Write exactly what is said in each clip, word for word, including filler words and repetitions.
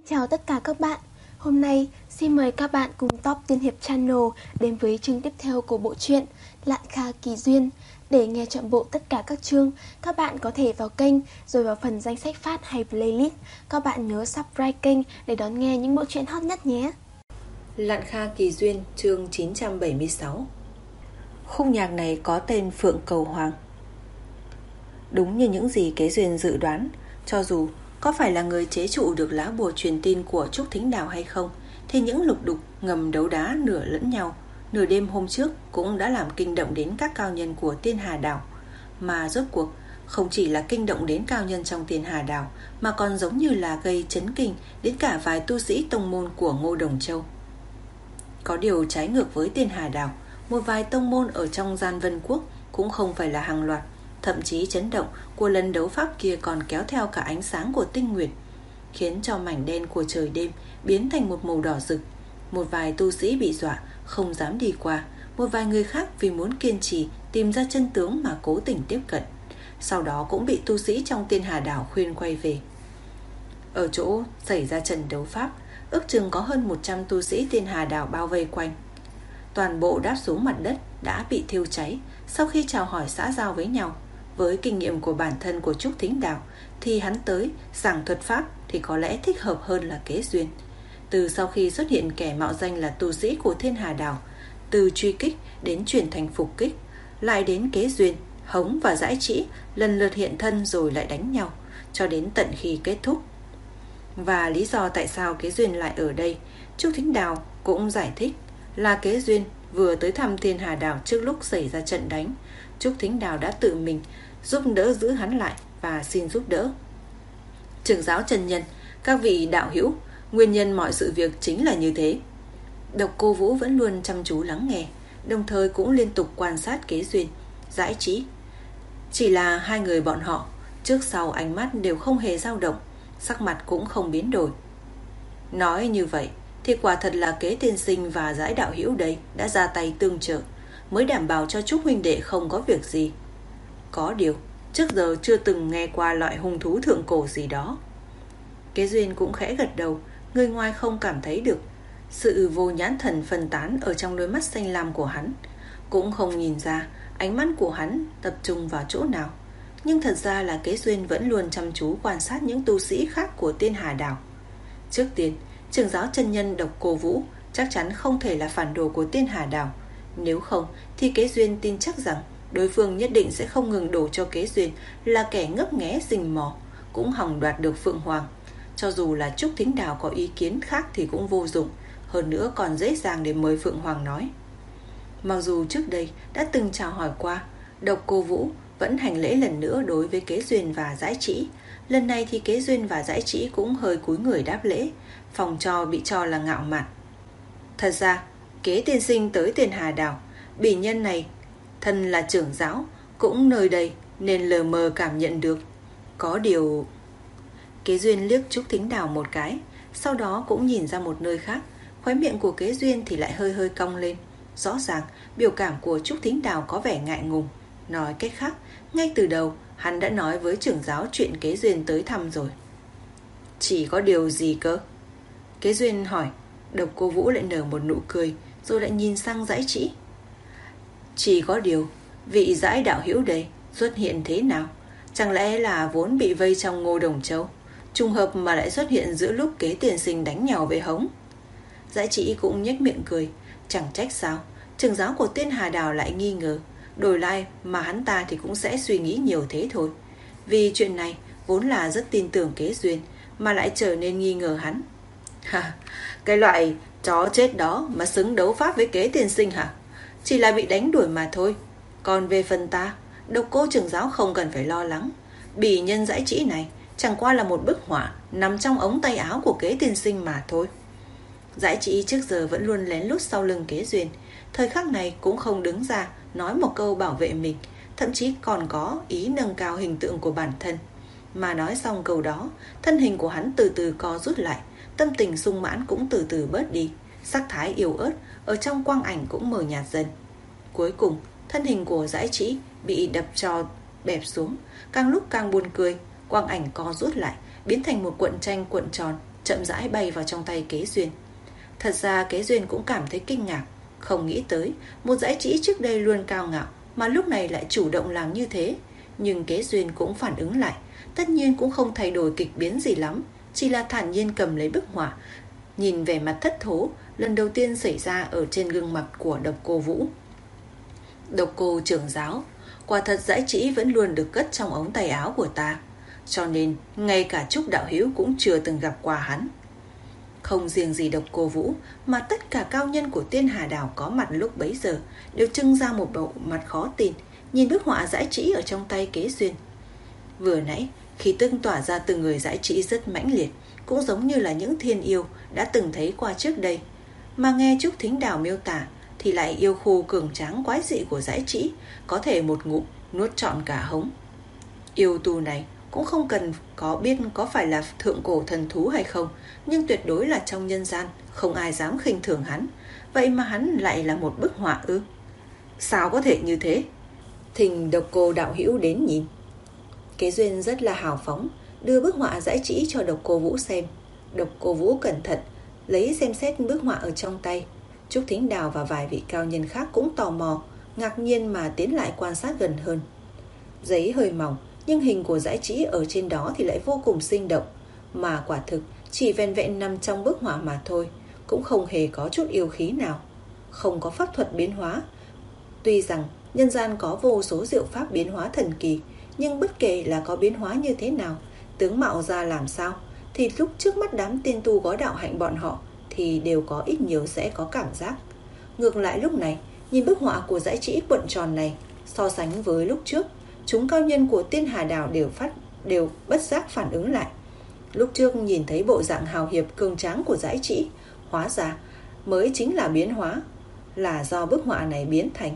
Chào tất cả các bạn. Hôm nay xin mời các bạn cùng Top Tiên Hiệp Channel đến với chương tiếp theo của bộ truyện Lạn Kha Kỳ Duyên. Để nghe trọn bộ tất cả các chương, các bạn có thể vào kênh rồi vào phần danh sách phát hay playlist. Các bạn nhớ subscribe kênh để đón nghe những bộ truyện hot nhất nhé. Lạn Kha Kỳ Duyên chương chín trăm bảy mươi sáu. Khúc nhạc này có tên Phượng Cầu Hoàng. Đúng như những gì Kế Duyên dự đoán, cho dù có phải là người chế trụ được lá bùa truyền tin của Trúc Thính Đào hay không, thì những lục đục ngầm đấu đá nửa lẫn nhau nửa đêm hôm trước cũng đã làm kinh động đến các cao nhân của Tiên Hà Đảo. Mà rốt cuộc không chỉ là kinh động đến cao nhân trong Tiên Hà Đảo, mà còn giống như là gây chấn kinh đến cả vài tu sĩ tông môn của Ngô Đồng Châu. Có điều trái ngược với Tiên Hà Đảo, một vài tông môn ở trong Gian Vân Quốc cũng không phải là hàng loạt. Thậm chí chấn động của lần đấu pháp kia còn kéo theo cả ánh sáng của tinh nguyệt, khiến cho mảnh đen của trời đêm biến thành một màu đỏ rực. Một vài tu sĩ bị dọa không dám đi qua, một vài người khác vì muốn kiên trì tìm ra chân tướng mà cố tình tiếp cận, sau đó cũng bị tu sĩ trong Tiên Hà Đảo khuyên quay về. Ở chỗ xảy ra trận đấu pháp, ước chừng có hơn một trăm tu sĩ Tiên Hà Đảo bao vây quanh. Toàn bộ đáp xuống mặt đất đã bị thiêu cháy. Sau khi chào hỏi xã giao với nhau, với kinh nghiệm của bản thân của Trúc Thính Đào, thì hắn tới giảng thuật pháp thì có lẽ thích hợp hơn là Kế Duyên. Từ sau khi xuất hiện kẻ mạo danh là tu sĩ của Thiên Hà Đảo, từ truy kích đến chuyển thành phục kích, lại đến Kế Duyên, Hống và Dãi Trĩ lần lượt hiện thân rồi lại đánh nhau, cho đến tận khi kết thúc. Và lý do tại sao Kế Duyên lại ở đây, Trúc Thính Đào cũng giải thích là Kế Duyên vừa tới thăm Thiên Hà Đảo trước lúc xảy ra trận đánh. Trúc Thính Đào đã tự mình giúp đỡ giữ hắn lại và xin giúp đỡ. Trưởng giáo chân nhân, các vị đạo hữu, nguyên nhân mọi sự việc chính là như thế. Độc Cô Vũ vẫn luôn chăm chú lắng nghe, đồng thời cũng liên tục quan sát Kế Duyên, Dãi Trĩ. Chỉ là hai người bọn họ trước sau ánh mắt đều không hề dao động, sắc mặt cũng không biến đổi. Nói như vậy thì quả thật là Kế tiên sinh và Dãi đạo hữu đây đã ra tay tương trợ, mới đảm bảo cho Trúc huynh đệ không có việc gì. Có điều trước giờ chưa từng nghe qua loại hung thú thượng cổ gì đó. Kế Duyên cũng khẽ gật đầu, người ngoài không cảm thấy được sự vô nhãn thần phân tán ở trong đôi mắt xanh lam của hắn, cũng không nhìn ra ánh mắt của hắn tập trung vào chỗ nào. Nhưng thật ra là Kế Duyên vẫn luôn chăm chú quan sát những tu sĩ khác của Tiên Hà Đảo. Trước tiên, trưởng giáo chân nhân Độc Cô Vũ chắc chắn không thể là phản đồ của Tiên Hà Đảo. Nếu không thì Kế Duyên tin chắc rằng đối phương nhất định sẽ không ngừng đổ cho Kế Duyên là kẻ ngấp nghé rình mò, cũng hòng đoạt được Phượng Hoàng. Cho dù là Trúc Thính Đào có ý kiến khác thì cũng vô dụng, hơn nữa còn dễ dàng để mời Phượng Hoàng nói. Mặc dù trước đây đã từng chào hỏi qua, Độc Cô Vũ vẫn hành lễ lần nữa đối với Kế Duyên và Dãi Trĩ. Lần này thì Kế Duyên và Dãi Trĩ cũng hơi cúi người đáp lễ, phòng cho bị cho là ngạo mạn. Thật ra Kế tiên sinh tới Tiên Hà Đảo, bỉ nhân này thân là trưởng giáo, cũng nơi đây nên lờ mờ cảm nhận được. Có điều... Kế Duyên liếc Trúc Thính Đào một cái, sau đó cũng nhìn ra một nơi khác. Khóe miệng của Kế Duyên thì lại hơi hơi cong lên. Rõ ràng biểu cảm của Trúc Thính Đào có vẻ ngại ngùng. Nói cách khác, ngay từ đầu hắn đã nói với trưởng giáo chuyện Kế Duyên tới thăm rồi. Chỉ có điều gì cơ? Kế Duyên hỏi. Độc Cô Vũ lại nở một nụ cười, rồi lại nhìn sang Dãi Trĩ. Chỉ có điều, vị Dãi đạo hữu đây xuất hiện thế nào? Chẳng lẽ là vốn bị vây trong Ngô Đồng Châu, trùng hợp mà lại xuất hiện giữa lúc Kế tiên sinh đánh nhau với Hống? Dãi Trĩ cũng nhếch miệng cười. Chẳng trách sao trưởng giáo của Tiên Hà Đảo lại nghi ngờ. Đổi lại mà hắn ta thì cũng sẽ suy nghĩ nhiều thế thôi. Vì chuyện này vốn là rất tin tưởng Kế Duyên, mà lại trở nên nghi ngờ hắn. Ha, cái loại chó chết đó mà xứng đấu pháp với Kế tiên sinh hả? Chỉ là bị đánh đuổi mà thôi. Còn về phần ta, Độc Cô trưởng giáo không cần phải lo lắng. Bỉ nhân Dãi Trĩ này chẳng qua là một bức họa nằm trong ống tay áo của Kế tiên sinh mà thôi. Dãi Trĩ trước giờ vẫn luôn lén lút sau lưng Kế Duyên, thời khắc này cũng không đứng ra nói một câu bảo vệ mình, thậm chí còn có ý nâng cao hình tượng của bản thân. Mà nói xong câu đó, thân hình của hắn từ từ co rút lại, tâm tình sung mãn cũng từ từ bớt đi, sắc thái yếu ớt ở trong quang ảnh cũng mờ nhạt dần. Cuối cùng, thân hình của Dãi Trĩ bị đập cho bẹp xuống, càng lúc càng buồn cười, quang ảnh co rút lại, biến thành một cuộn tranh cuộn tròn, chậm rãi bay vào trong tay Kế Duyên. Thật ra Kế Duyên cũng cảm thấy kinh ngạc, không nghĩ tới một dãy trĩ trước đây luôn cao ngạo mà lúc này lại chủ động làm như thế. Nhưng Kế Duyên cũng phản ứng lại, tất nhiên cũng không thay đổi kịch biến gì lắm, chỉ là thản nhiên cầm lấy bức họa, nhìn vẻ mặt thất thố lần đầu tiên xảy ra ở trên gương mặt của Độc Cô Vũ. Độc Cô trưởng giáo, quả thật dãy trĩ vẫn luôn được cất trong ống tay áo của ta, cho nên ngay cả Trúc đạo hữu cũng chưa từng gặp qua hắn. Không riêng gì Độc Cô Vũ, mà tất cả cao nhân của Tiên Hà Đảo có mặt lúc bấy giờ đều trưng ra một bộ mặt khó tin, nhìn bức họa dãy trĩ ở trong tay Kế Duyên. Vừa nãy, khí tức tỏa ra từ người dãy trĩ rất mãnh liệt, cũng giống như là những thiên yêu đã từng thấy qua trước đây. Mà nghe Trúc Thính Đào miêu tả thì lại yêu khu cường tráng quái dị của dãy trĩ, có thể một ngụm nuốt trọn cả hống. Yêu tù này cũng không cần có biết có phải là thượng cổ thần thú hay không, nhưng tuyệt đối là trong nhân gian không ai dám khinh thường hắn. Vậy mà hắn lại là một bức họa ư? Sao có thể như thế? Thỉnh Độc Cô đạo hữu đến nhìn. Kế Duyên rất là hào phóng, đưa bức họa dãy trĩ cho Độc Cô Vũ xem. Độc Cô Vũ cẩn thận lấy xem xét bức họa ở trong tay. Trúc Thính Đào và vài vị cao nhân khác cũng tò mò, ngạc nhiên mà tiến lại quan sát gần hơn. Giấy hơi mỏng, nhưng hình của dãy trĩ ở trên đó thì lại vô cùng sinh động, mà quả thực chỉ vẹn vẹn nằm trong bức họa mà thôi, cũng không hề có chút yêu khí nào, không có pháp thuật biến hóa. Tuy rằng nhân gian có vô số diệu pháp biến hóa thần kỳ, nhưng bất kể là có biến hóa như thế nào, tướng mạo ra làm sao, thì lúc trước mắt đám tiên tu gói đạo hạnh bọn họ thì đều có ít nhiều sẽ có cảm giác. Ngược lại lúc này, nhìn bức họa của dãy trĩ cuộn tròn này, so sánh với lúc trước, chúng cao nhân của Tiên Hà Đảo đều phát đều bất giác phản ứng lại. Lúc trước nhìn thấy bộ dạng hào hiệp cường tráng của dãy trĩ, hóa ra mới chính là biến hóa, là do bức họa này biến thành.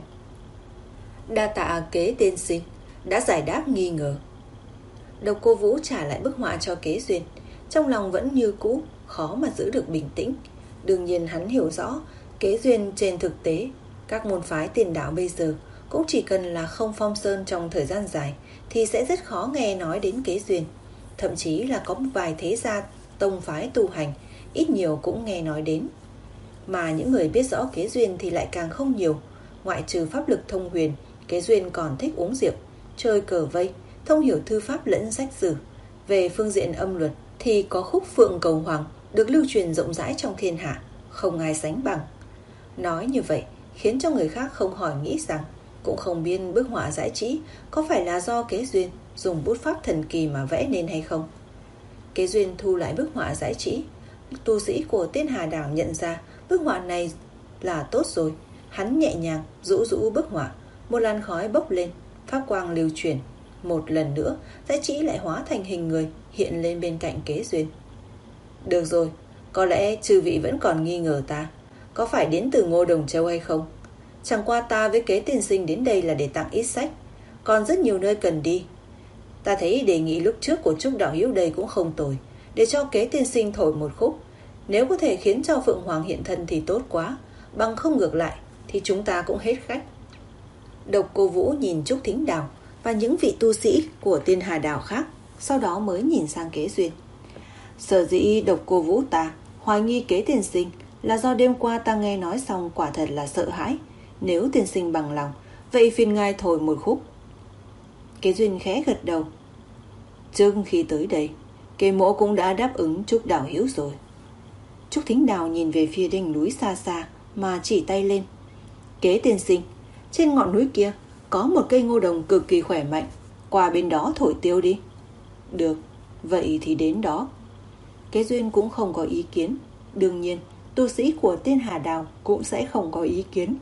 Đa tạ Kế tiên sinh đã giải đáp nghi ngờ. Độc Cô Vũ trả lại bức họa cho Kế Duyên, trong lòng vẫn như cũ, khó mà giữ được bình tĩnh. Đương nhiên hắn hiểu rõ Kế Duyên trên thực tế, các môn phái tiền đạo bây giờ cũng chỉ cần là không phong sơn trong thời gian dài thì sẽ rất khó nghe nói đến Kế Duyên. Thậm chí là có một vài thế gia tông phái tu hành, ít nhiều cũng nghe nói đến. Mà những người biết rõ Kế Duyên thì lại càng không nhiều. Ngoại trừ pháp lực thông huyền, Kế Duyên còn thích uống rượu, chơi cờ vây, thông hiểu thư pháp lẫn sách sử. Về phương diện âm luật thì có khúc Phượng Cầu Hoàng được lưu truyền rộng rãi trong thiên hạ, không ai sánh bằng. Nói như vậy khiến cho người khác không khỏi nghĩ rằng cũng không biết bức họa dãy trĩ có phải là do Kế Duyên dùng bút pháp thần kỳ mà vẽ nên hay không. Kế Duyên thu lại bức họa dãy trĩ. Tu sĩ của Tiên Hà Đảo nhận ra bức họa này là tốt rồi. Hắn nhẹ nhàng rũ rũ bức họa, một làn khói bốc lên, pháp quang lưu chuyển. Một lần nữa dãy trĩ lại hóa thành hình người, hiện lên bên cạnh Kế Duyên. Được rồi, có lẽ chư vị vẫn còn nghi ngờ ta có phải đến từ Ngô Đồng Châu hay không. Chẳng qua ta với Kế tiên sinh đến đây là để tặng ít sách, còn rất nhiều nơi cần đi. Ta thấy đề nghị lúc trước của Trúc đạo hữu đây cũng không tồi, để cho Kế tiên sinh thổi một khúc. Nếu có thể khiến cho Phượng Hoàng hiện thân thì tốt quá, bằng không ngược lại thì chúng ta cũng hết khách. Độc Cô Vũ nhìn Trúc Thính Đào và những vị tu sĩ của Tiên Hà Đảo khác, sau đó mới nhìn sang Kế Duyên. Sở dĩ Độc Cô Vũ ta hoài nghi Kế tiên sinh là do đêm qua ta nghe nói xong quả thật là sợ hãi. Nếu tiên sinh bằng lòng, vậy phiền ngài thổi một khúc. Kế Duyên khẽ gật đầu. Trước khi tới đây, Kế mỗ cũng đã đáp ứng Trúc đạo hữu rồi. Trúc Thính Đào nhìn về phía đỉnh núi xa xa mà chỉ tay lên. Kế tiên sinh, trên ngọn núi kia có một cây ngô đồng cực kỳ khỏe mạnh, qua bên đó thổi tiêu đi. Được, vậy thì đến đó. Kế Duyên cũng không có ý kiến. Đương nhiên tu sĩ của Tiên Hà Đảo cũng sẽ không có ý kiến.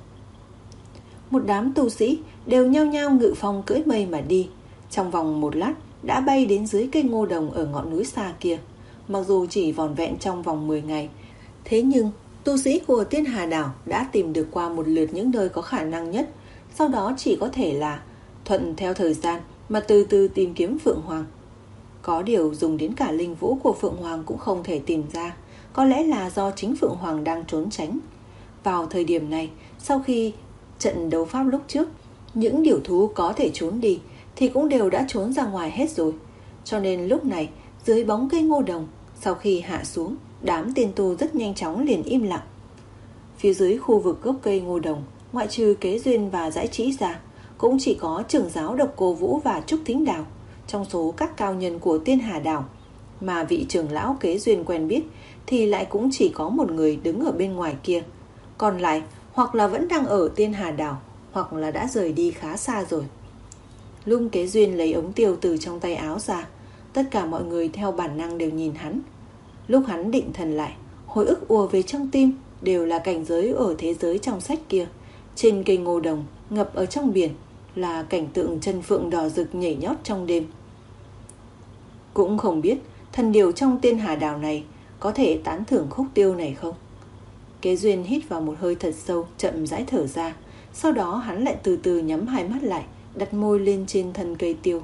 Một đám tu sĩ đều nhao nhao ngự phong cưỡi mây mà đi. Trong vòng một lát đã bay đến dưới cây ngô đồng ở ngọn núi xa kia. Mặc dù chỉ vỏn vẹn trong vòng mười ngày, thế nhưng tu sĩ của Tiên Hà Đảo đã tìm được qua một lượt những nơi có khả năng nhất. Sau đó chỉ có thể là thuận theo thời gian mà từ từ tìm kiếm Phượng Hoàng. Có điều dùng đến cả linh vũ của Phượng Hoàng cũng không thể tìm ra. Có lẽ là do chính Phượng Hoàng đang trốn tránh. Vào thời điểm này, sau khi trận đấu pháp lúc trước, những điểu thú có thể trốn đi thì cũng đều đã trốn ra ngoài hết rồi. Cho nên lúc này, dưới bóng cây ngô đồng, Sau khi hạ xuống, đám tiên tu rất nhanh chóng liền im lặng. Phía dưới khu vực gốc cây ngô đồng, ngoại trừ Kế Duyên và Dãi Trĩ ra, cũng chỉ có trưởng giáo Độc Cô Vũ và Trúc Thính Đào trong số các cao nhân của Tiên Hà Đảo. Mà vị trưởng lão Kế Duyên quen biết thì lại cũng chỉ có một người đứng ở bên ngoài kia. Còn lại hoặc là vẫn đang ở Tiên Hà Đảo, hoặc là đã rời đi khá xa rồi. Lúc Kế Duyên lấy ống tiêu từ trong tay áo ra, tất cả mọi người theo bản năng đều nhìn hắn. Lúc hắn định thần lại, hồi ức ùa về trong tim đều là cảnh giới ở thế giới trong sách kia. Trên cây ngô đồng, ngập ở trong biển, là cảnh tượng chân phượng đỏ rực nhảy nhót trong đêm. Cũng không biết thần điều trong Tiên Hà Đảo này có thể tán thưởng khúc tiêu này không. Kế Duyên hít vào một hơi thật sâu, chậm rãi thở ra. Sau đó hắn lại từ từ nhắm hai mắt lại, đặt môi lên trên thân cây tiêu.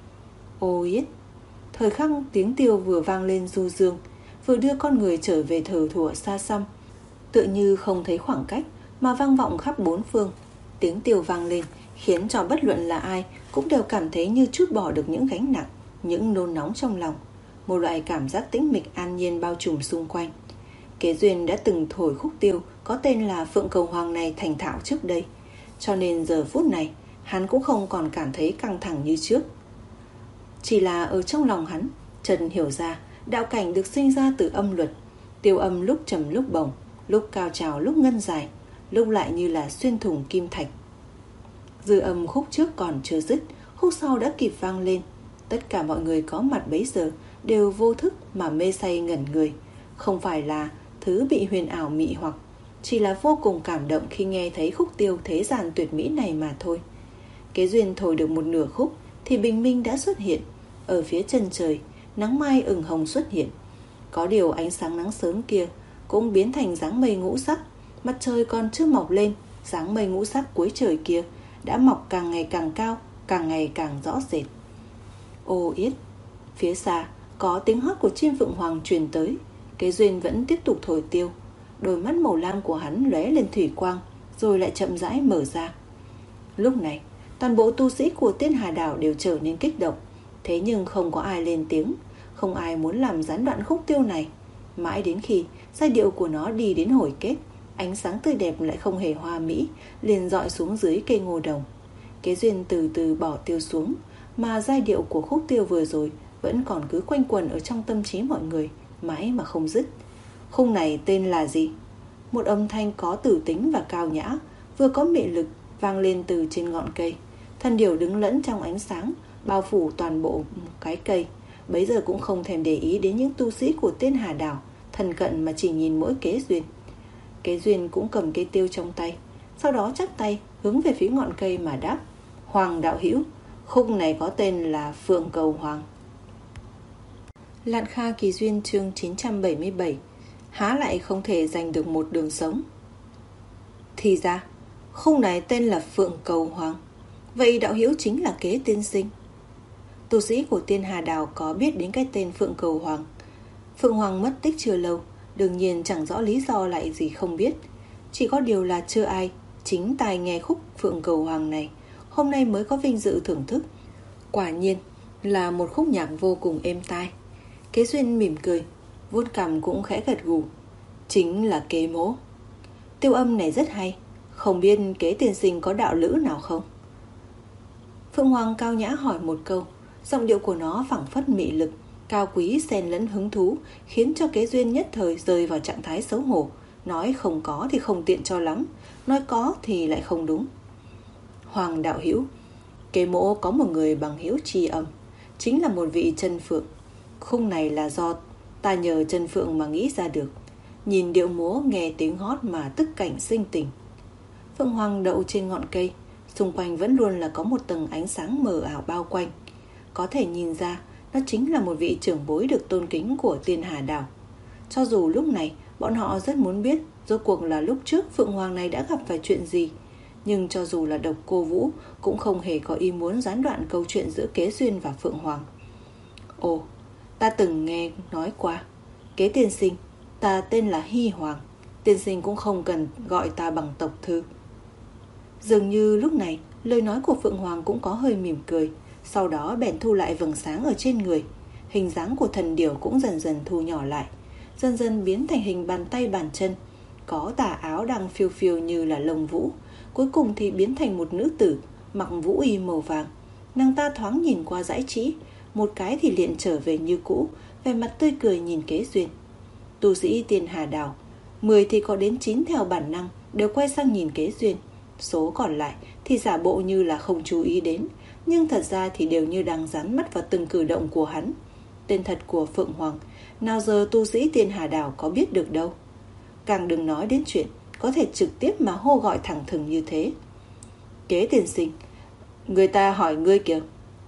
Ô yết. Thời khắc tiếng tiêu vừa vang lên du dương, vừa đưa con người trở về thờ thủa xa xăm, tựa như không thấy khoảng cách mà vang vọng khắp bốn phương. Tiếng tiêu vang lên khiến cho bất luận là ai cũng đều cảm thấy như trút bỏ được những gánh nặng, những nôn nóng trong lòng. Một loại cảm giác tĩnh mịch an nhiên bao trùm xung quanh. Kế Duyên đã từng thổi khúc tiêu có tên là Phượng Cầu Hoàng này thành thạo trước đây, cho nên giờ phút này hắn cũng không còn cảm thấy căng thẳng như trước. Chỉ là ở trong lòng hắn Trần hiểu ra đạo cảnh được sinh ra từ âm luật. Tiêu âm lúc trầm lúc bổng, lúc cao trào lúc ngân dài, lúc lại như là xuyên thủng kim thạch. Dư âm khúc trước còn chưa dứt, khúc sau đã kịp vang lên. Tất cả mọi người có mặt bấy giờ đều vô thức mà mê say ngẩn người. Không phải là thứ bị huyền ảo mị hoặc, chỉ là vô cùng cảm động khi nghe thấy khúc tiêu thế gian tuyệt mỹ này mà thôi. Kế Duyên thổi được một nửa khúc thì bình minh đã xuất hiện. Ở phía chân trời, nắng mai ửng hồng xuất hiện. Có điều ánh sáng nắng sớm kia cũng biến thành dáng mây ngũ sắc. Mặt trời còn chưa mọc lên, dáng mây ngũ sắc cuối trời kia đã mọc càng ngày càng cao, càng ngày càng rõ rệt. Ô yết. Phía xa có tiếng hót của chim phượng hoàng truyền tới. Kế Duyên vẫn tiếp tục thổi tiêu. Đôi mắt màu lam của hắn lóe lên thủy quang, rồi lại chậm rãi mở ra. Lúc này toàn bộ tu sĩ của Tiên Hà Đảo đều trở nên kích động. Thế nhưng không có ai lên tiếng, không ai muốn làm gián đoạn khúc tiêu này. Mãi đến khi giai điệu của nó đi đến hồi kết, ánh sáng tươi đẹp lại không hề hoa mỹ liền dọi xuống dưới cây ngô đồng. Kế Duyên từ từ bỏ tiêu xuống, mà giai điệu của khúc tiêu vừa rồi vẫn còn cứ quanh quẩn ở trong tâm trí mọi người, mãi mà không dứt. Khung này tên là gì? Một âm thanh có tử tính và cao nhã, vừa có mị lực, vang lên từ trên ngọn cây. Thần điểu đứng lẫn trong ánh sáng, bao phủ toàn bộ cái cây. Bấy giờ cũng không thèm để ý đến những tu sĩ của Tiên Hà Đảo thân cận, mà chỉ nhìn mỗi Kế Duyên. Kế Duyên cũng cầm cây tiêu trong tay, sau đó chắp tay hướng về phía ngọn cây mà đáp: Hoàng đạo hữu, khúc này có tên là Phượng Cầu Hoàng. Lạn Kha Kỳ Duyên chương chín trăm bảy mươi bảy. Há lại không thể giành được một đường sống. Thì ra khúc này tên là Phượng Cầu Hoàng. Vậy đạo hữu chính là Kế tiên sinh. Tu sĩ của Tiên Hà Đảo có biết đến cái tên Phượng Cầu Hoàng. Phượng Hoàng mất tích chưa lâu, đương nhiên chẳng rõ lý do lại gì không biết. Chỉ có điều là chưa ai chính tai nghe khúc Phượng Cầu Hoàng này, hôm nay mới có vinh dự thưởng thức. Quả nhiên là một khúc nhạc vô cùng êm tai. Kế Duyên mỉm cười, vuốt cằm cũng khẽ gật gù. Chính là Kế mỗ. Tiêu âm này rất hay, không biết Kế tiên sinh có đạo lữ nào không? Phượng Hoàng cao nhã hỏi một câu. Giọng điệu của nó phảng phất mị lực, cao quý xen lẫn hứng thú, khiến cho Kế Duyên nhất thời rơi vào trạng thái xấu hổ. Nói không có thì không tiện cho lắm, nói có thì lại không đúng. Hoàng đạo hữu, Kế mỗ có một người bằng hữu tri âm, chính là một vị chân phượng. Khung này là do ta nhờ chân phượng mà nghĩ ra được. Nhìn điệu múa, nghe tiếng hót mà tức cảnh sinh tình. Phượng Hoàng đậu trên ngọn cây, xung quanh vẫn luôn là có một tầng ánh sáng mờ ảo bao quanh. Có thể nhìn ra nó chính là một vị trưởng bối được tôn kính của Tiên Hà Đảo. Cho dù lúc này bọn họ rất muốn biết rốt cuộc là lúc trước Phượng Hoàng này đã gặp phải chuyện gì, nhưng cho dù là Độc Cô Vũ cũng không hề có ý muốn gián đoạn câu chuyện giữa Kế Duyên và Phượng Hoàng. Ồ, ta từng nghe nói qua. Kế tiên sinh, ta tên là Hy Hoàng. Tiên sinh cũng không cần gọi ta bằng tộc thư. Dường như lúc này lời nói của Phượng Hoàng cũng có hơi mỉm cười, sau đó bèn thu lại vầng sáng ở trên người. hình dáng của thần điểu cũng dần dần thu nhỏ lại, dần dần biến thành hình bàn tay bàn chân, có tà áo đang phiêu phiêu như là lông vũ, cuối cùng thì biến thành một nữ tử mặc vũ y màu vàng. Nàng ta thoáng nhìn qua Dãi Trĩ, một cái thì liền trở về như cũ, vẻ mặt tươi cười nhìn Kế Duyên. Tu sĩ Tiên Hà Đảo, mười thì có đến chín theo bản năng đều quay sang nhìn Kế Duyên, số còn lại thì giả bộ như là không chú ý đến, nhưng thật ra thì đều như đang dán mắt vào từng cử động của hắn. Tên thật của Phượng Hoàng, nào giờ tu sĩ Tiên Hà Đảo có biết được đâu. Càng đừng nói đến chuyện có thể trực tiếp mà hô gọi thẳng thừng như thế. Kế tiên sinh, người ta hỏi ngươi kìa.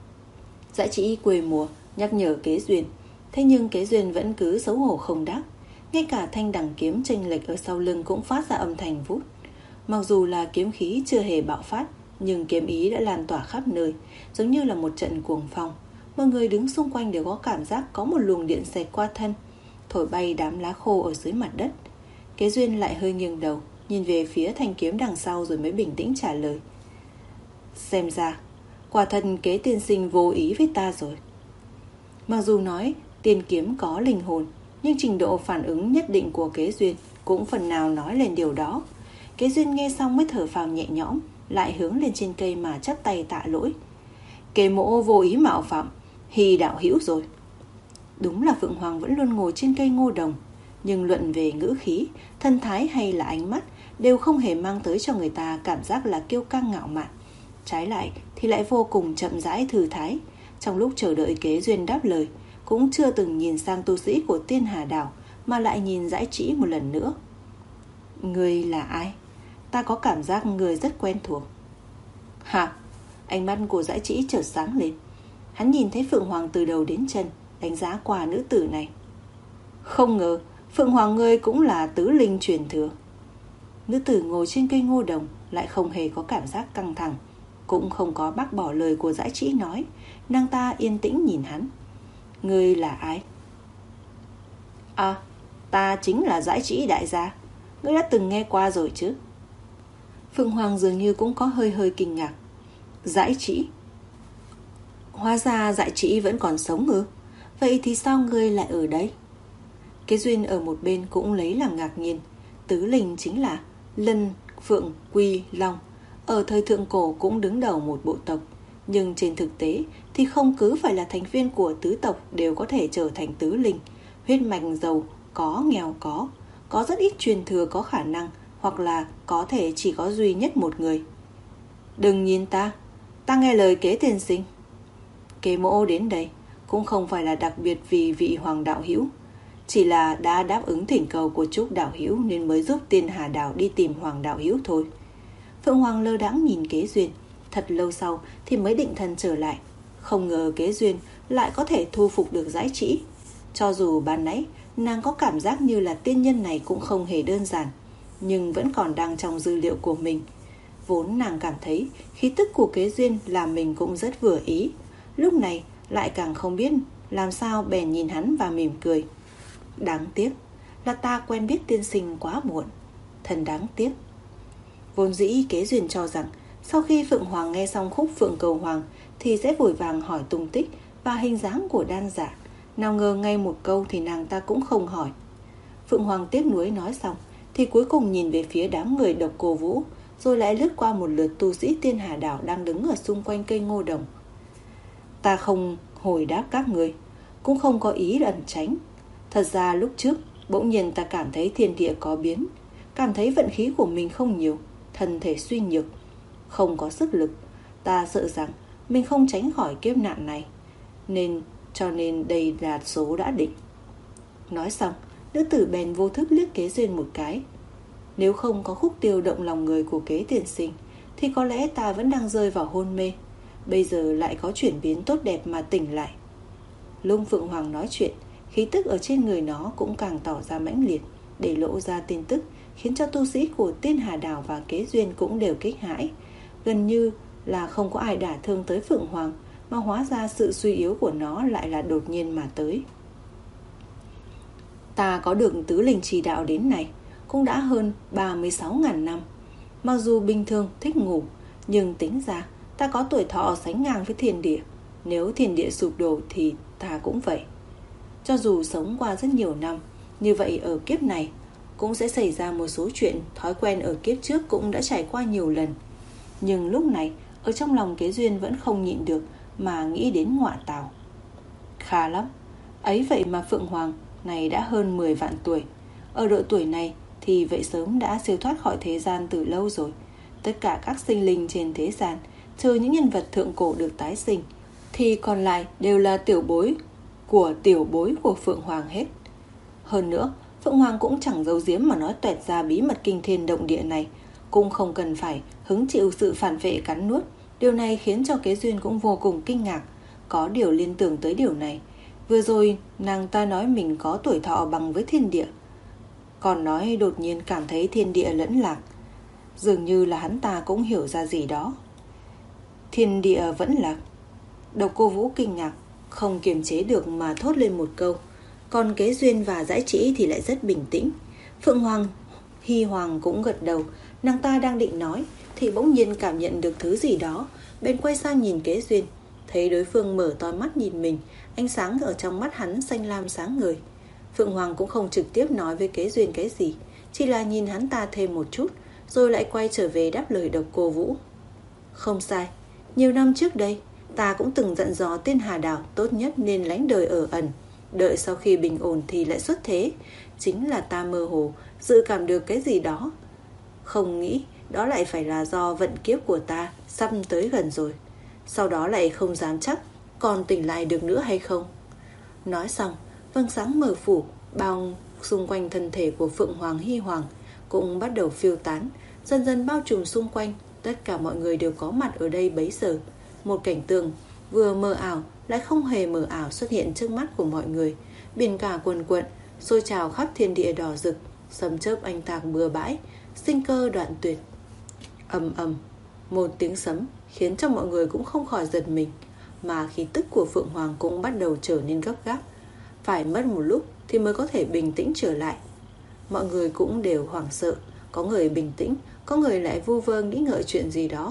Dãi Trĩ quê mùa nhắc nhở Kế Duyên, thế nhưng Kế Duyên vẫn cứ xấu hổ không đáp. Ngay cả thanh đằng kiếm chênh lệch ở sau lưng cũng phát ra âm thanh vút. Mặc dù là kiếm khí chưa hề bạo phát, nhưng kiếm ý đã lan tỏa khắp nơi, giống như là một trận cuồng phong. Mọi người đứng xung quanh đều có cảm giác có một luồng điện xẹt qua thân, thổi bay đám lá khô ở dưới mặt đất. Kế Duyên lại hơi nghiêng đầu, nhìn về phía thanh kiếm đằng sau rồi mới bình tĩnh trả lời. Xem ra, quả thật Kế tiên sinh vô ý với ta rồi. Mặc dù nói tiên kiếm có linh hồn, nhưng trình độ phản ứng nhất định của Kế Duyên cũng phần nào nói lên điều đó. Kế Duyên nghe xong mới thở phào nhẹ nhõm, lại hướng lên trên cây mà chắp tay tạ lỗi. Kế mỗ vô ý mạo phạm, hy đạo hữu rồi. Đúng là Phượng Hoàng vẫn luôn ngồi trên cây ngô đồng, nhưng luận về ngữ khí, thân thái hay là ánh mắt đều không hề mang tới cho người ta cảm giác là kiêu căng ngạo mạn. Trái lại thì lại vô cùng chậm rãi thư thái. Trong lúc chờ đợi Kế Duyên đáp lời, cũng chưa từng nhìn sang tu sĩ của Tiên Hà Đảo, mà lại nhìn Dãi Trĩ một lần nữa. Người là ai? Ta có cảm giác người rất quen thuộc. Hả? Ánh mắt của Dãi Trĩ chợt sáng lên. Hắn nhìn thấy Phượng Hoàng từ đầu đến chân, đánh giá qua nữ tử này. Không ngờ Phượng Hoàng ngươi cũng là tứ linh truyền thừa. Nữ tử ngồi trên cây ngô đồng lại không hề có cảm giác căng thẳng, cũng không có bác bỏ lời của Dãi Trĩ nói. Nàng ta yên tĩnh nhìn hắn. Ngươi là ai? À, ta chính là Dãi Trĩ đại gia. Ngươi đã từng nghe qua rồi chứ? Phượng Hoàng dường như cũng có hơi hơi kinh ngạc. Dãi Trĩ? Hóa ra Dãi Trĩ vẫn còn sống ư? Vậy thì sao ngươi lại ở đây? Kế Duyên ở một bên cũng lấy làm ngạc nhiên. Tứ linh chính là Lân, Phượng, Quy, Long, ở thời thượng cổ cũng đứng đầu một bộ tộc. Nhưng trên thực tế thì không cứ phải là thành viên của tứ tộc đều có thể trở thành tứ linh. Huyết mạch giàu có, nghèo có, có rất ít truyền thừa có khả năng, hoặc là có thể chỉ có duy nhất một người. Đừng nhìn ta, ta nghe lời Kế tiên sinh. Kế mỗ đến đây cũng không phải là đặc biệt vì vị Hoàng đạo hữu, chỉ là đã đáp ứng thỉnh cầu của Trúc đạo hữu nên mới giúp Tiên Hà Đảo đi tìm Hoàng đạo hữu thôi. Phượng Hoàng lơ đãng nhìn Kế Duyên, thật lâu sau thì mới định thần trở lại. Không ngờ Kế Duyên lại có thể thu phục được Dãi Trĩ. Cho dù ban nãy nàng có cảm giác như là tiên nhân này cũng không hề đơn giản, nhưng vẫn còn đang trong dữ liệu của mình. Vốn nàng cảm thấy khí tức của Kế Duyên làm mình cũng rất vừa ý, lúc này lại càng không biết làm sao, bèn nhìn hắn và mỉm cười. Đáng tiếc là ta quen biết tiên sinh quá muộn. Thật đáng tiếc. Vốn dĩ Kế Duyên cho rằng sau khi Phượng Hoàng nghe xong khúc Phượng Cầu Hoàng thì sẽ vội vàng hỏi tung tích và hình dáng của đan giả. Nào ngờ ngay một câu thì nàng ta cũng không hỏi. Phượng Hoàng tiếc nuối nói xong thì cuối cùng nhìn về phía đám người Độc Cô Vũ, rồi lại lướt qua một lượt tu sĩ Tiên Hà Đảo đang đứng ở xung quanh cây ngô đồng. Ta không hồi đáp các người, cũng không có ý ẩn tránh. Thật ra lúc trước bỗng nhiên ta cảm thấy thiên địa có biến, cảm thấy vận khí của mình không nhiều, thân thể suy nhược, không có sức lực. Ta sợ rằng mình không tránh khỏi kiếp nạn này, Nên cho nên đây là số đã định. Nói xong, nữ tử bèn vô thức liếc Kế Duyên một cái. Nếu không có khúc tiêu động lòng người của Kế tiên sinh thì có lẽ ta vẫn đang rơi vào hôn mê, bây giờ lại có chuyển biến tốt đẹp mà tỉnh lại. Lung Phượng Hoàng nói chuyện, khí tức ở trên người nó cũng càng tỏ ra mãnh liệt, để lộ ra tin tức khiến cho tu sĩ của Tiên Hà Đảo và Kế Duyên cũng đều kinh hãi. Gần như là không có ai đả thương tới Phượng Hoàng, mà hóa ra sự suy yếu của nó lại là đột nhiên mà tới. Ta có được tứ linh trì đạo đến này cũng đã hơn ba mươi sáu ngàn năm. Mặc dù bình thường thích ngủ, nhưng tính ra ta có tuổi thọ sánh ngang với thiên địa. Nếu thiên địa sụp đổ thì ta cũng vậy. Cho dù sống qua rất nhiều năm, như vậy ở kiếp này cũng sẽ xảy ra một số chuyện thói quen ở kiếp trước cũng đã trải qua nhiều lần. Nhưng lúc này, ở trong lòng Kế Duyên vẫn không nhịn được mà nghĩ đến ngọa tào. Khá lắm, ấy vậy mà Phượng Hoàng này đã hơn mười vạn tuổi. Ở độ tuổi này thì vậy sớm đã siêu thoát khỏi thế gian từ lâu rồi. Tất cả các sinh linh trên thế gian, trừ những nhân vật thượng cổ được tái sinh, thì còn lại đều là tiểu bối của tiểu bối của Phượng Hoàng hết. Hơn nữa, Phượng Hoàng cũng chẳng giấu giếm mà nói toẹt ra bí mật kinh thiên động địa này, cũng không cần phải hứng chịu sự phản vệ cắn nuốt. Điều này khiến cho Kế Duyên cũng vô cùng kinh ngạc, có điều liên tưởng tới điều này. Vừa rồi nàng ta nói mình có tuổi thọ bằng với thiên địa, còn nói đột nhiên cảm thấy thiên địa lẫn lạc. Dường như là hắn ta cũng hiểu ra gì đó. Thiên địa vẫn lạc? Độc Cô Vũ kinh ngạc, không kiềm chế được mà thốt lên một câu. Còn Kế Duyên và Dãi Trĩ thì lại rất bình tĩnh. Phượng Hoàng Hy Hoàng cũng gật đầu. Nàng ta đang định nói thì bỗng nhiên cảm nhận được thứ gì đó, bèn quay sang nhìn Kế Duyên. Thấy đối phương mở to mắt nhìn mình, ánh sáng ở trong mắt hắn xanh lam sáng ngời. Phượng Hoàng cũng không trực tiếp nói với Kế Duyên cái gì, chỉ là nhìn hắn ta thêm một chút, rồi lại quay trở về đáp lời Độc Cô Vũ. Không sai, nhiều năm trước đây ta cũng từng dặn dò Tiên Hà Đảo tốt nhất nên lánh đời ở ẩn, đợi sau khi bình ổn thì lại xuất thế. Chính là ta mơ hồ dự cảm được cái gì đó, không nghĩ đó lại phải là do vận kiếp của ta sắp tới gần rồi. Sau đó lại không dám chắc còn tỉnh lại được nữa hay không. Nói xong, vầng sáng mờ phủ bao xung quanh thân thể của Phượng Hoàng Hy Hoàng cũng bắt đầu phiêu tán, dần dần bao trùm xung quanh. Tất cả mọi người đều có mặt ở đây bấy giờ. Một cảnh tượng vừa mờ ảo lại không hề mờ ảo xuất hiện trước mắt của mọi người. Biển cả quần quận, sôi trào khắp thiên địa đỏ rực, sấm chớp oanh tạc bừa bãi, sinh cơ đoạn tuyệt. Ầm ầm, một tiếng sấm khiến cho mọi người cũng không khỏi giật mình, mà khí tức của Phượng Hoàng cũng bắt đầu trở nên gấp gáp. Phải mất một lúc thì mới có thể bình tĩnh trở lại. Mọi người cũng đều hoảng sợ, có người bình tĩnh, có người lại vu vơ nghĩ ngợi chuyện gì đó.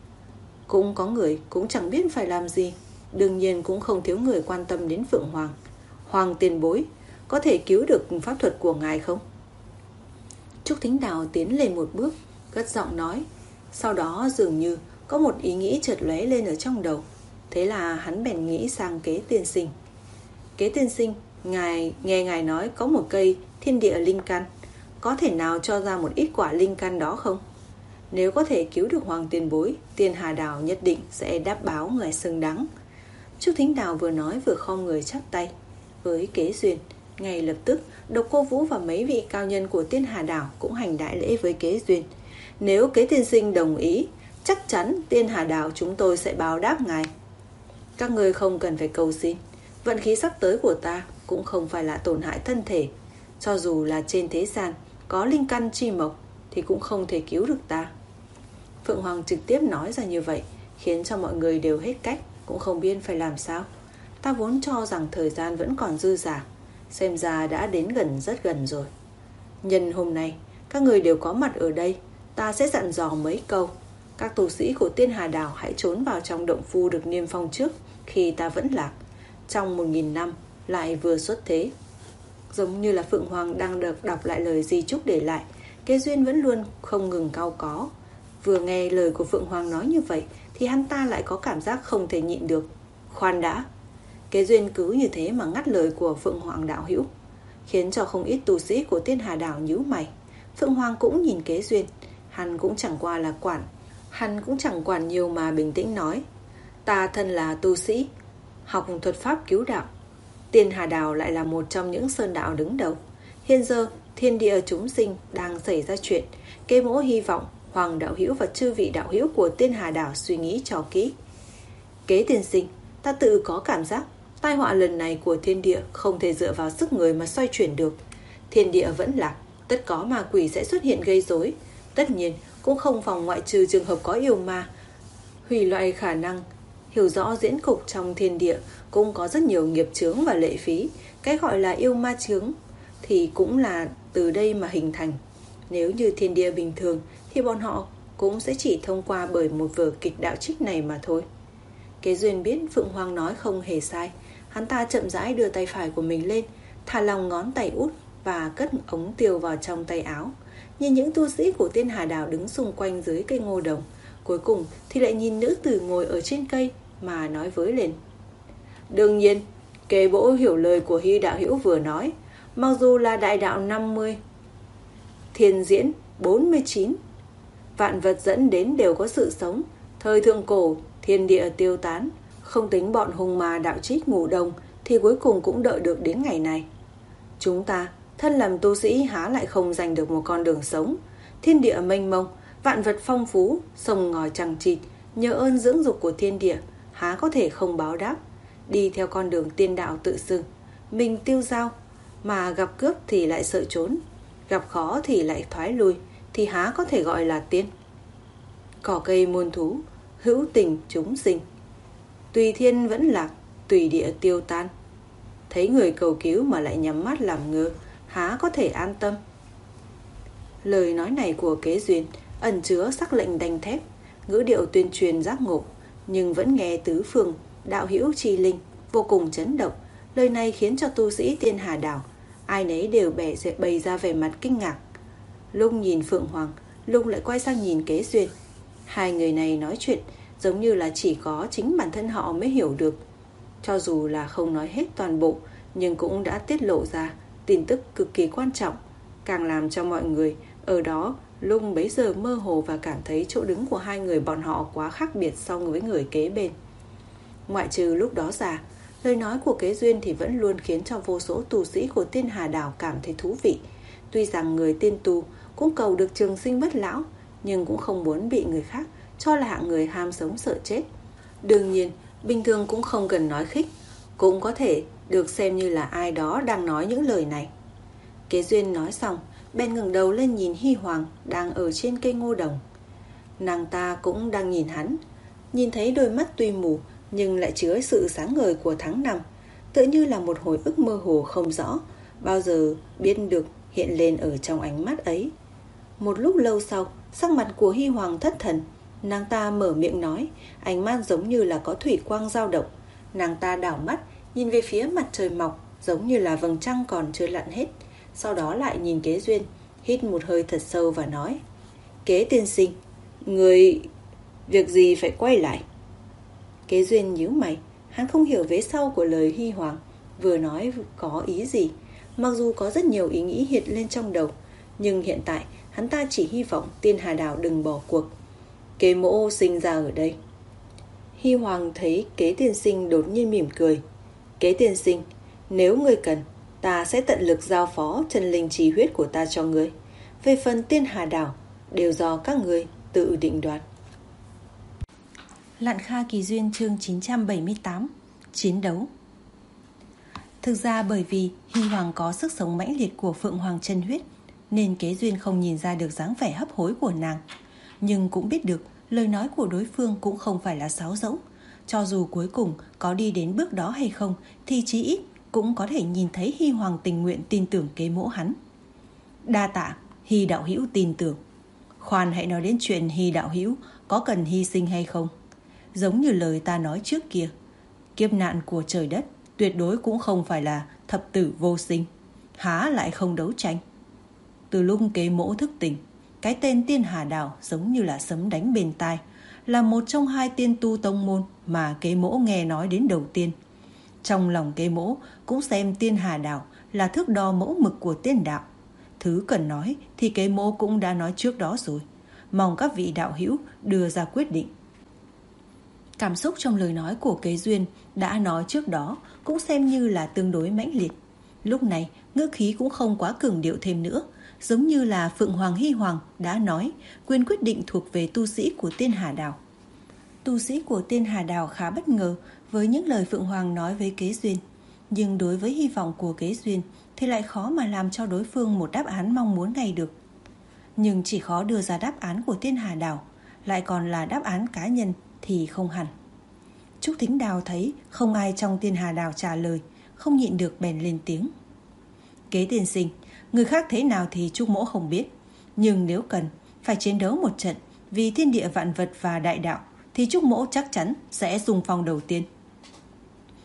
Cũng có người cũng chẳng biết phải làm gì. Đương nhiên cũng không thiếu người quan tâm đến Phượng Hoàng. Hoàng tiền bối, có thể cứu được pháp thuật của ngài không? Trúc Thính Đào tiến lên một bước, cất giọng nói. Sau đó dường như có một ý nghĩ chợt lóe lên ở trong đầu. Thế là hắn bèn nghĩ sang Kế tiên sinh. Kế tiên sinh, ngài nghe ngài nói có một cây thiên địa linh căn, có thể nào cho ra một ít quả linh căn đó không? Nếu có thể cứu được Hoàng tiền bối, Tiên Hà Đảo nhất định sẽ đáp báo người xứng đáng. Trúc Thính Đào vừa nói vừa khom người chắp tay với Kế Duyên. Ngay lập tức, Độc Cô Vũ và mấy vị cao nhân của Tiên Hà Đảo cũng hành đại lễ với Kế Duyên. Nếu Kế tiên sinh đồng ý, chắc chắn Tiên Hà Đảo chúng tôi sẽ báo đáp ngài. Các người không cần phải cầu xin. Vận khí sắp tới của ta cũng không phải là tổn hại thân thể. Cho dù là trên thế gian có linh căn chi mộc thì cũng không thể cứu được ta. Phượng Hoàng trực tiếp nói ra như vậy, khiến cho mọi người đều hết cách, cũng không biết phải làm sao. Ta vốn cho rằng thời gian vẫn còn dư dả, xem ra đã đến gần rất gần rồi. Nhân hôm nay các người đều có mặt ở đây, ta sẽ dặn dò mấy câu. Các tu sĩ của Tiên Hà Đảo hãy trốn vào trong động phu được niêm phong trước, khi ta vẫn lạc. Trong một nghìn năm lại vừa xuất thế. Giống như là Phượng Hoàng đang được đọc lại lời di chúc để lại, Kế Duyên vẫn luôn không ngừng cau có. Vừa nghe lời của Phượng Hoàng nói như vậy thì hắn ta lại có cảm giác không thể nhịn được. Khoan đã. Kế Duyên cứ như thế mà ngắt lời của Phượng Hoàng đạo hữu, khiến cho không ít tu sĩ của Tiên Hà Đảo nhíu mày. Phượng Hoàng cũng nhìn Kế Duyên, hắn cũng chẳng qua là quản Hắn cũng chẳng quản nhiều mà bình tĩnh nói. Ta thân là tu sĩ, học thuật pháp cứu đạo. Tiên Hà Đảo lại là một trong những sơn đạo đứng đầu. Hiện giờ thiên địa chúng sinh đang xảy ra chuyện, Kế mỗ hy vọng Hoàng đạo hữu và chư vị đạo hữu của Tiên Hà Đảo suy nghĩ cho kỹ. Kế tiên sinh, ta tự có cảm giác tai họa lần này của thiên địa không thể dựa vào sức người mà xoay chuyển được. Thiên địa vẫn lạc, tất có ma quỷ sẽ xuất hiện gây rối. Tất nhiên cũng không phòng ngoại trừ trường hợp có yêu ma hủy loại khả năng. Hiểu rõ diễn cục trong thiên địa cũng có rất nhiều nghiệp chướng và lệ phí. Cái gọi là yêu ma chướng thì cũng là từ đây mà hình thành. Nếu như thiên địa bình thường thì bọn họ cũng sẽ chỉ thông qua bởi một vở kịch đạo trích này mà thôi. Kế Duyên biết Phượng Hoàng nói không hề sai, Hắn ta chậm rãi đưa tay phải của mình lên, thả lỏng ngón tay út và cất ống tiêu vào trong tay áo. Nhìn những tu sĩ của Tiên Hà Đảo đứng xung quanh dưới cây ngô đồng, cuối cùng thì lại nhìn nữ tử ngồi ở trên cây mà nói với lên. Đương nhiên, Kế Bỗ hiểu lời của Hy đạo hữu vừa nói. Mặc dù là đại đạo năm mươi, thiên diễn bốn mươi chín, vạn vật dẫn đến đều có sự sống. Thời thượng cổ, thiên địa tiêu tán, không tính bọn hùng ma đạo trích ngủ đông, thì cuối cùng cũng đợi được đến ngày này. Chúng ta, thân làm tu sĩ, há lại không giành được một con đường sống. Thiên địa mênh mông, vạn vật phong phú, sông ngòi chằng chịt, nhờ ơn dưỡng dục của thiên địa, há có thể không báo đáp. Đi theo con đường tiên đạo tự xưng, mình tiêu dao, mà gặp cướp thì lại sợ trốn, gặp khó thì lại thoái lui, thì há có thể gọi là tiên. Cỏ cây muôn thú, hữu tình chúng sinh, tùy thiên vẫn lạc, tùy địa tiêu tan. Thấy người cầu cứu mà lại nhắm mắt làm ngơ, há có thể an tâm. Lời nói này của Kế Duyên ẩn chứa sắc lệnh đanh thép, ngữ điệu tuyên truyền giác ngộ, nhưng vẫn nghe tứ phương đạo hữu chi linh vô cùng chấn động. Lời này khiến cho tu sĩ Tiên Hà Đảo ai nấy đều bẻ bày ra vẻ mặt kinh ngạc. Lúc nhìn Phượng Hoàng, lúc lại quay sang nhìn Kế Duyên. Hai người này nói chuyện giống như là chỉ có chính bản thân họ mới hiểu được. Cho dù là không nói hết toàn bộ, nhưng cũng đã tiết lộ ra tin tức cực kỳ quan trọng, càng làm cho mọi người ở đó lúc bấy giờ mơ hồ và cảm thấy chỗ đứng của hai người bọn họ quá khác biệt so với người kế bên. Ngoại trừ lúc đó ra, lời nói của Kế Duyên thì vẫn luôn khiến cho vô số tu sĩ của Tiên Hà Đảo cảm thấy thú vị. Tuy rằng người tiên tu cũng cầu được trường sinh bất lão, nhưng cũng không muốn bị người khác cho là hạng người ham sống sợ chết. Đương nhiên, bình thường cũng không cần nói khích, cũng có thể được xem như là ai đó đang nói những lời này. Kế Duyên nói xong, bèn ngẩng đầu lên nhìn Hy Hoàng đang ở trên cây ngô đồng. Nàng ta cũng đang nhìn hắn, nhìn thấy đôi mắt tuy mù nhưng lại chứa sự sáng ngời của tháng năm, tựa như là một hồi ức mơ hồ không rõ bao giờ biết được hiện lên ở trong ánh mắt ấy. Một lúc lâu sau, sắc mặt của Hy Hoàng thất thần, nàng ta mở miệng nói, ánh mắt giống như là có thủy quang dao động. Nàng ta đảo mắt nhìn về phía mặt trời mọc, giống như là vầng trăng còn chưa lặn hết. Sau đó lại nhìn Kế Duyên, hít một hơi thật sâu và nói, Kế tiên sinh, người việc gì phải quay lại? Kế Duyên nhíu mày, hắn không hiểu vế sau của lời Hy Hoàng vừa nói có ý gì. Mặc dù có rất nhiều ý nghĩ hiện lên trong đầu, nhưng hiện tại hắn ta chỉ hy vọng Tiên Hà Đảo đừng bỏ cuộc. Kế mỗ sinh ra ở đây. Hy Hoàng thấy Kế tiên sinh đột nhiên mỉm cười. Kế tiên sinh, nếu ngươi cần, ta sẽ tận lực giao phó chân linh trí huyết của ta cho ngươi. Về phần Tiên Hà Đảo, đều do các ngươi tự định đoạt. Lạn Kha Kỳ Duyên chương chín trăm bảy mươi tám. Chiến đấu. Thực ra bởi vì Hy Hoàng có sức sống mãnh liệt của Phượng Hoàng chân huyết, nên Kế Duyên không nhìn ra được dáng vẻ hấp hối của nàng, nhưng cũng biết được lời nói của đối phương cũng không phải là sáo rỗng. Cho dù cuối cùng có đi đến bước đó hay không, thì chí ít cũng có thể nhìn thấy Hy Hoàng tình nguyện tin tưởng kế mỗ hắn. Đa tạ, Hy đạo hữu tin tưởng. Khoan hãy nói đến chuyện Hy đạo hữu có cần hy sinh hay không. Giống như lời ta nói trước kia, kiếp nạn của trời đất tuyệt đối cũng không phải là thập tử vô sinh, há lại không đấu tranh. Từ lúc kế mỗ thức tỉnh, cái tên Tiên Hà Đảo giống như là sấm đánh bên tai, là một trong hai tiên tu tông môn mà kế mỗ nghe nói đến đầu tiên. Trong lòng kế mỗ cũng xem Tiên Hà Đảo là thước đo mẫu mực của tiên đạo. Thứ cần nói thì kế mỗ cũng đã nói trước đó rồi, mong các vị đạo hữu đưa ra quyết định. Cảm xúc trong lời nói của Kế Duyên đã nói trước đó cũng xem như là tương đối mãnh liệt. Lúc này ngữ khí cũng không quá cường điệu thêm nữa, giống như là Phượng Hoàng Hy Hoàng đã nói, quyền quyết định thuộc về tu sĩ của Tiên Hà Đảo. Tu sĩ của Tiên Hà Đảo khá bất ngờ với những lời Phượng Hoàng nói với Kế Duyên, nhưng đối với hy vọng của Kế Duyên thì lại khó mà làm cho đối phương một đáp án mong muốn ngay được. Nhưng chỉ khó đưa ra đáp án của Tiên Hà Đảo, lại còn là đáp án cá nhân thì không hẳn. Trúc Thính Đào thấy không ai trong Tiên Hà Đảo trả lời, không nhịn được bèn lên tiếng. Kế tiên sinh, người khác thế nào thì Trúc mỗ không biết, nhưng nếu cần phải chiến đấu một trận vì thiên địa vạn vật và đại đạo thì Trúc mỗ chắc chắn sẽ xung phong đầu tiên.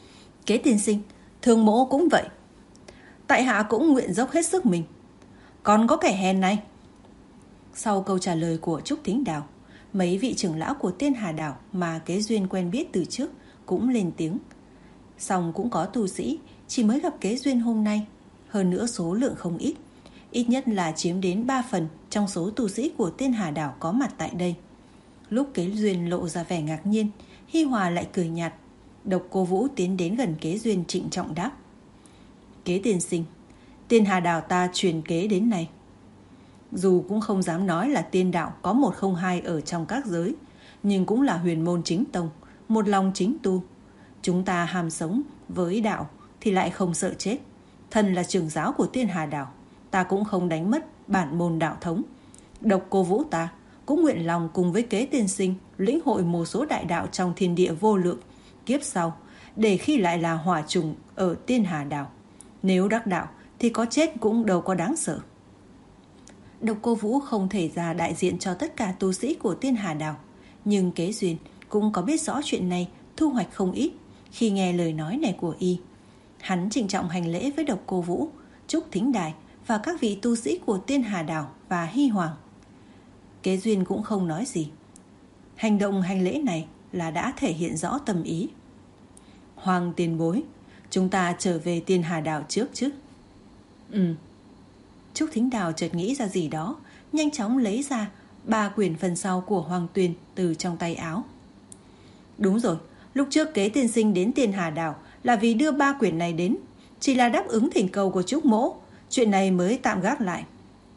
Kế tiên sinh, Thương mỗ cũng vậy. Tại hạ cũng nguyện dốc hết sức mình. Còn có kẻ hèn này. Sau câu trả lời của Trúc Thính Đào, mấy vị trưởng lão của Tiên Hà Đảo mà Kế Duyên quen biết từ trước cũng lên tiếng. Song cũng có tu sĩ chỉ mới gặp Kế Duyên hôm nay, hơn nữa số lượng không ít, ít nhất là chiếm đến ba phần trong số tu sĩ của Tiên Hà Đảo có mặt tại đây. Lúc Kế Duyên lộ ra vẻ ngạc nhiên, Hi Hòa lại cười nhạt. Độc Cô Vũ tiến đến gần Kế Duyên trịnh trọng đáp: Kế tiên sinh, Tiên Hà Đảo ta truyền kế đến nay. Dù cũng không dám nói là tiên đạo có một không hai ở trong các giới, nhưng cũng là huyền môn chính tông, một lòng chính tu. Chúng ta ham sống với đạo thì lại không sợ chết. Thân là trưởng giáo của Tiên Hà Đảo, ta cũng không đánh mất bản môn đạo thống. Độc Cô Vũ ta cũng nguyện lòng cùng với Kế tiên sinh lĩnh hội một số đại đạo trong thiên địa vô lượng kiếp sau, để khi lại là hỏa trùng ở Tiên Hà Đảo, nếu đắc đạo thì có chết cũng đâu có đáng sợ. Độc Cô Vũ không thể ra đại diện cho tất cả tu sĩ của Tiên Hà Đảo, nhưng Kế Duyên cũng có biết rõ chuyện này, thu hoạch không ít khi nghe lời nói này của y. Hắn trịnh trọng hành lễ với Độc Cô Vũ, Trúc Thính Đài và các vị tu sĩ của Tiên Hà Đảo và Hy Hoàng. Kế Duyên cũng không nói gì. Hành động hành lễ này là đã thể hiện rõ tâm ý. Hoàng tiền bối, chúng ta trở về Tiên Hà Đảo trước chứ? Ừ. Trúc Thính Đào chợt nghĩ ra gì đó, nhanh chóng lấy ra ba quyển phần sau của Hoàng Tuyền từ trong tay áo. Đúng rồi, lúc trước Kế tiên sinh đến Tiên Hà Đảo là vì đưa ba quyển này đến, chỉ là đáp ứng thỉnh cầu của Trúc mỗ, chuyện này mới tạm gác lại.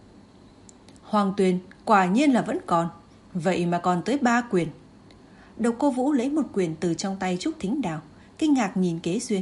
Hoàng Tuyền quả nhiên là vẫn còn, vậy mà còn tới ba quyển. Độc Cô Vũ lấy một quyển từ trong tay Trúc Thính Đào, kinh ngạc nhìn Kế Duyên.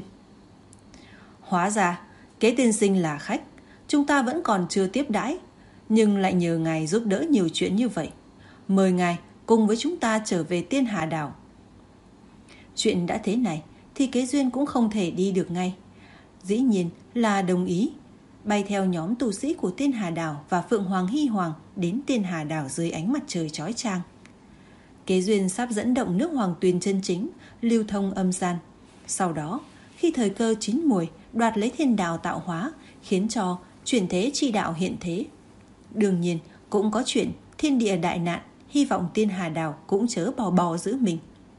Hóa ra Kế tiên sinh là khách, chúng ta vẫn còn chưa tiếp đãi, nhưng lại nhờ ngài giúp đỡ nhiều chuyện như vậy. Mời ngài cùng với chúng ta trở về Tiên Hà Đảo. Chuyện đã thế này thì Kế Duyên cũng không thể đi được ngay. Dĩ nhiên là đồng ý, bay theo nhóm tu sĩ của Tiên Hà Đảo và Phượng Hoàng Hy Hoàng đến Tiên Hà Đảo dưới ánh mặt trời chói chang. Kế Duyên sắp dẫn động nước Hoàng Tuyền chân chính, lưu thông âm gian. Sau đó, khi thời cơ chín muồi, đoạt lấy thiên đạo tạo hóa, khiến cho chuyển thế chi đạo hiện thế. Đương nhiên, cũng có chuyện thiên địa đại nạn, hy vọng Tiên Hà Đảo cũng chớ bò bò giữ mình.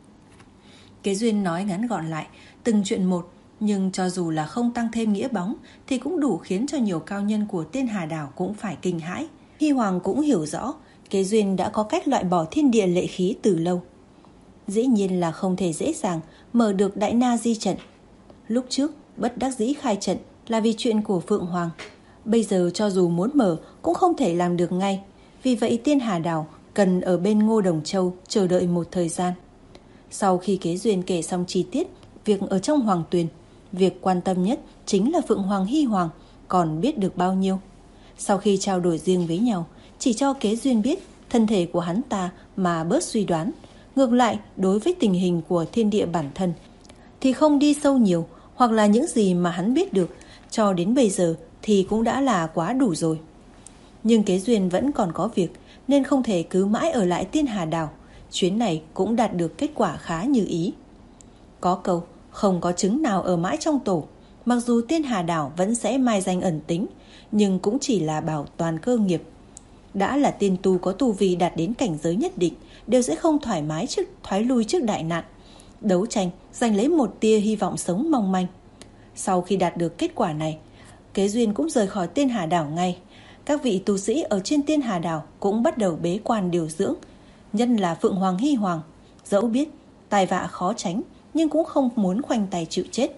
Kế Duyên nói ngắn gọn lại từng chuyện một, nhưng cho dù là không tăng thêm nghĩa bóng thì cũng đủ khiến cho nhiều cao nhân của Tiên Hà Đảo cũng phải kinh hãi. Hy Hoàng cũng hiểu rõ Kế Duyên đã có cách loại bỏ thiên địa lệ khí từ lâu. Dĩ nhiên là không thể dễ dàng mở được Đại Na Di trận. Lúc trước bất đắc dĩ khai trận là vì chuyện của Phượng Hoàng, bây giờ cho dù muốn mở cũng không thể làm được ngay. Vì vậy Tiên Hà Đảo cần ở bên Ngô Đồng Châu chờ đợi một thời gian. Sau khi Kế Duyên kể xong chi tiết việc ở trong Hoàng Tuyền, việc quan tâm nhất chính là Phượng Hoàng Hy Hoàng còn biết được bao nhiêu. Sau khi trao đổi riêng với nhau, chỉ cho Kế Duyên biết thân thể của hắn ta mà bớt suy đoán. Ngược lại, đối với tình hình của thiên địa bản thân thì không đi sâu nhiều, hoặc là những gì mà hắn biết được cho đến bây giờ thì cũng đã là quá đủ rồi. Nhưng Kế Duyên vẫn còn có việc nên không thể cứ mãi ở lại Tiên Hà Đảo. Chuyến này cũng đạt được kết quả khá như ý. Có câu không có trứng nào ở mãi trong tổ. Mặc dù Tiên Hà Đảo vẫn sẽ mai danh ẩn tính, nhưng cũng chỉ là bảo toàn cơ nghiệp. Đã là tiên tu có tu vi đạt đến cảnh giới nhất định đều sẽ không thoải mái trước thoái lui trước đại nạn, đấu tranh giành lấy một tia hy vọng sống mong manh. Sau khi đạt được kết quả này, Kế Duyên cũng rời khỏi Tiên Hà Đảo ngay. Các vị tu sĩ ở trên Tiên Hà Đảo cũng bắt đầu bế quan điều dưỡng. Nhất là Phượng Hoàng Hy Hoàng, dẫu biết tai vạ khó tránh nhưng cũng không muốn khoanh tay chịu chết.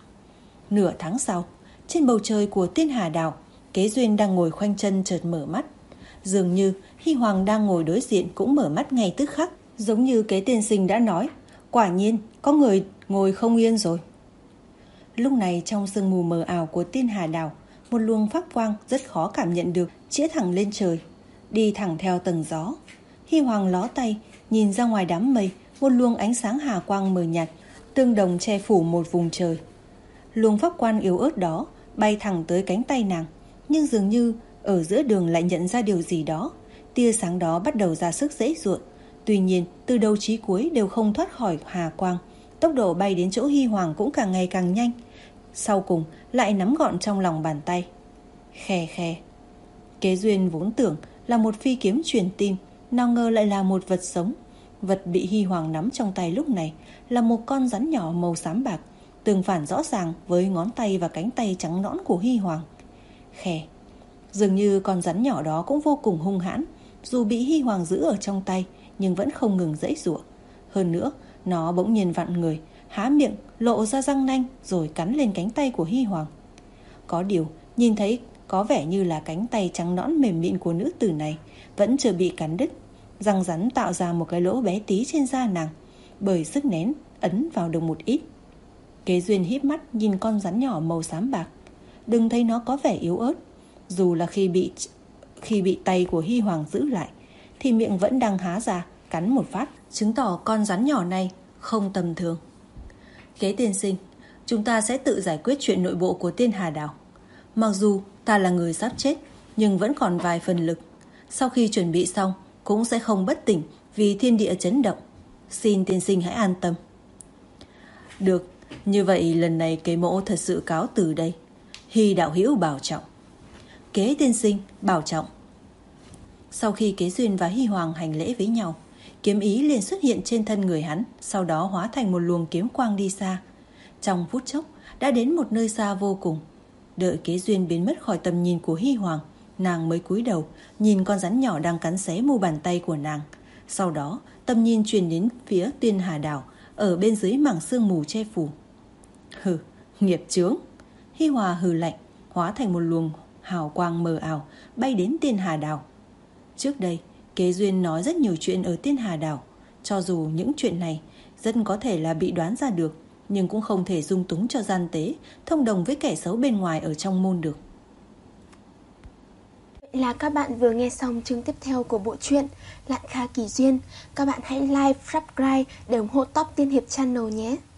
Nửa tháng sau, trên bầu trời của Tiên Hà Đảo, Kế Duyên đang ngồi khoanh chân chợt mở mắt. Dường như Hy Hoàng đang ngồi đối diện cũng mở mắt ngay tức khắc. Giống như Kế tiên sinh đã nói, quả nhiên có người ngồi không yên rồi. Lúc này trong sương mù mờ ảo của Tiên Hà Đảo, một luồng pháp quang rất khó cảm nhận được chĩa thẳng lên trời, đi thẳng theo tầng gió. Hy Hoàng ló tay nhìn ra ngoài đám mây, một luồng ánh sáng hà quang mờ nhạt tương đồng che phủ một vùng trời. Luồng pháp quan yếu ớt đó bay thẳng tới cánh tay nàng, nhưng dường như ở giữa đường lại nhận ra điều gì đó. Tia sáng đó bắt đầu ra sức giãy giụa, tuy nhiên từ đầu chí cuối đều không thoát khỏi hà quang, tốc độ bay đến chỗ Hy Hoàng cũng càng ngày càng nhanh. Sau cùng lại nắm gọn trong lòng bàn tay. Khe khe. Kế Duyên vốn tưởng là một phi kiếm truyền tin, nào ngờ lại là một vật sống. Vật bị Hy Hoàng nắm trong tay lúc này là một con rắn nhỏ màu xám bạc, tương phản rõ ràng với ngón tay và cánh tay trắng nõn của Hy Hoàng. Khe. Dường như con rắn nhỏ đó cũng vô cùng hung hãn, dù bị Hy Hoàng giữ ở trong tay nhưng vẫn không ngừng giãy giụa. Hơn nữa, nó bỗng nhiên vặn người, há miệng, lộ ra răng nanh rồi cắn lên cánh tay của Hy Hoàng. Có điều, nhìn thấy có vẻ như là cánh tay trắng nõn mềm mịn của nữ tử này vẫn chưa bị cắn đứt. Răng rắn tạo ra một cái lỗ bé tí trên da nàng, bởi sức nén ấn vào được một ít. Kế Duyên híp mắt nhìn con rắn nhỏ màu xám bạc. Đừng thấy nó có vẻ yếu ớt, dù là khi bị khi bị tay của Hy Hoàng giữ lại thì miệng vẫn đang há ra cắn một phát, chứng tỏ con rắn nhỏ này không tầm thường. Kế tiên sinh, chúng ta sẽ tự giải quyết chuyện nội bộ của Tiên Hà Đảo. Mặc dù ta là người sắp chết, nhưng vẫn còn vài phần lực. Sau khi chuẩn bị xong cũng sẽ không bất tỉnh vì thiên địa chấn động. Xin tiên sinh hãy an tâm. Được, như vậy lần này kế mẫu thật sự cáo từ đây. Hy đạo hữu bảo trọng. Kế tiên sinh bảo trọng. Sau khi Kế Duyên và Hy Hoàng hành lễ với nhau, kiếm ý liền xuất hiện trên thân người hắn, sau đó hóa thành một luồng kiếm quang đi xa. Trong phút chốc đã đến một nơi xa vô cùng. Đợi Kế Duyên biến mất khỏi tầm nhìn của Hy Hoàng, nàng mới cúi đầu nhìn con rắn nhỏ đang cắn xé mu bàn tay của nàng. Sau đó tầm nhìn truyền đến phía Tiên Hà Đảo ở bên dưới mảng sương mù che phủ. Hừ, nghiệp chướng. Hy Hòa hừ lạnh, hóa thành một luồng hào quang mờ ảo bay đến Tiên Hà Đảo. Trước đây Kế Duyên nói rất nhiều chuyện ở Tiên Hà Đảo. Cho dù những chuyện này rất có thể là bị đoán ra được, nhưng cũng không thể dung túng cho gian tế thông đồng với kẻ xấu bên ngoài ở trong môn được. Vậy là các bạn vừa nghe xong chương tiếp theo của bộ truyện Lạn Kha Kỳ Duyên. Các bạn hãy like, subscribe để ủng hộ Top Tiên Hiệp Channel nhé.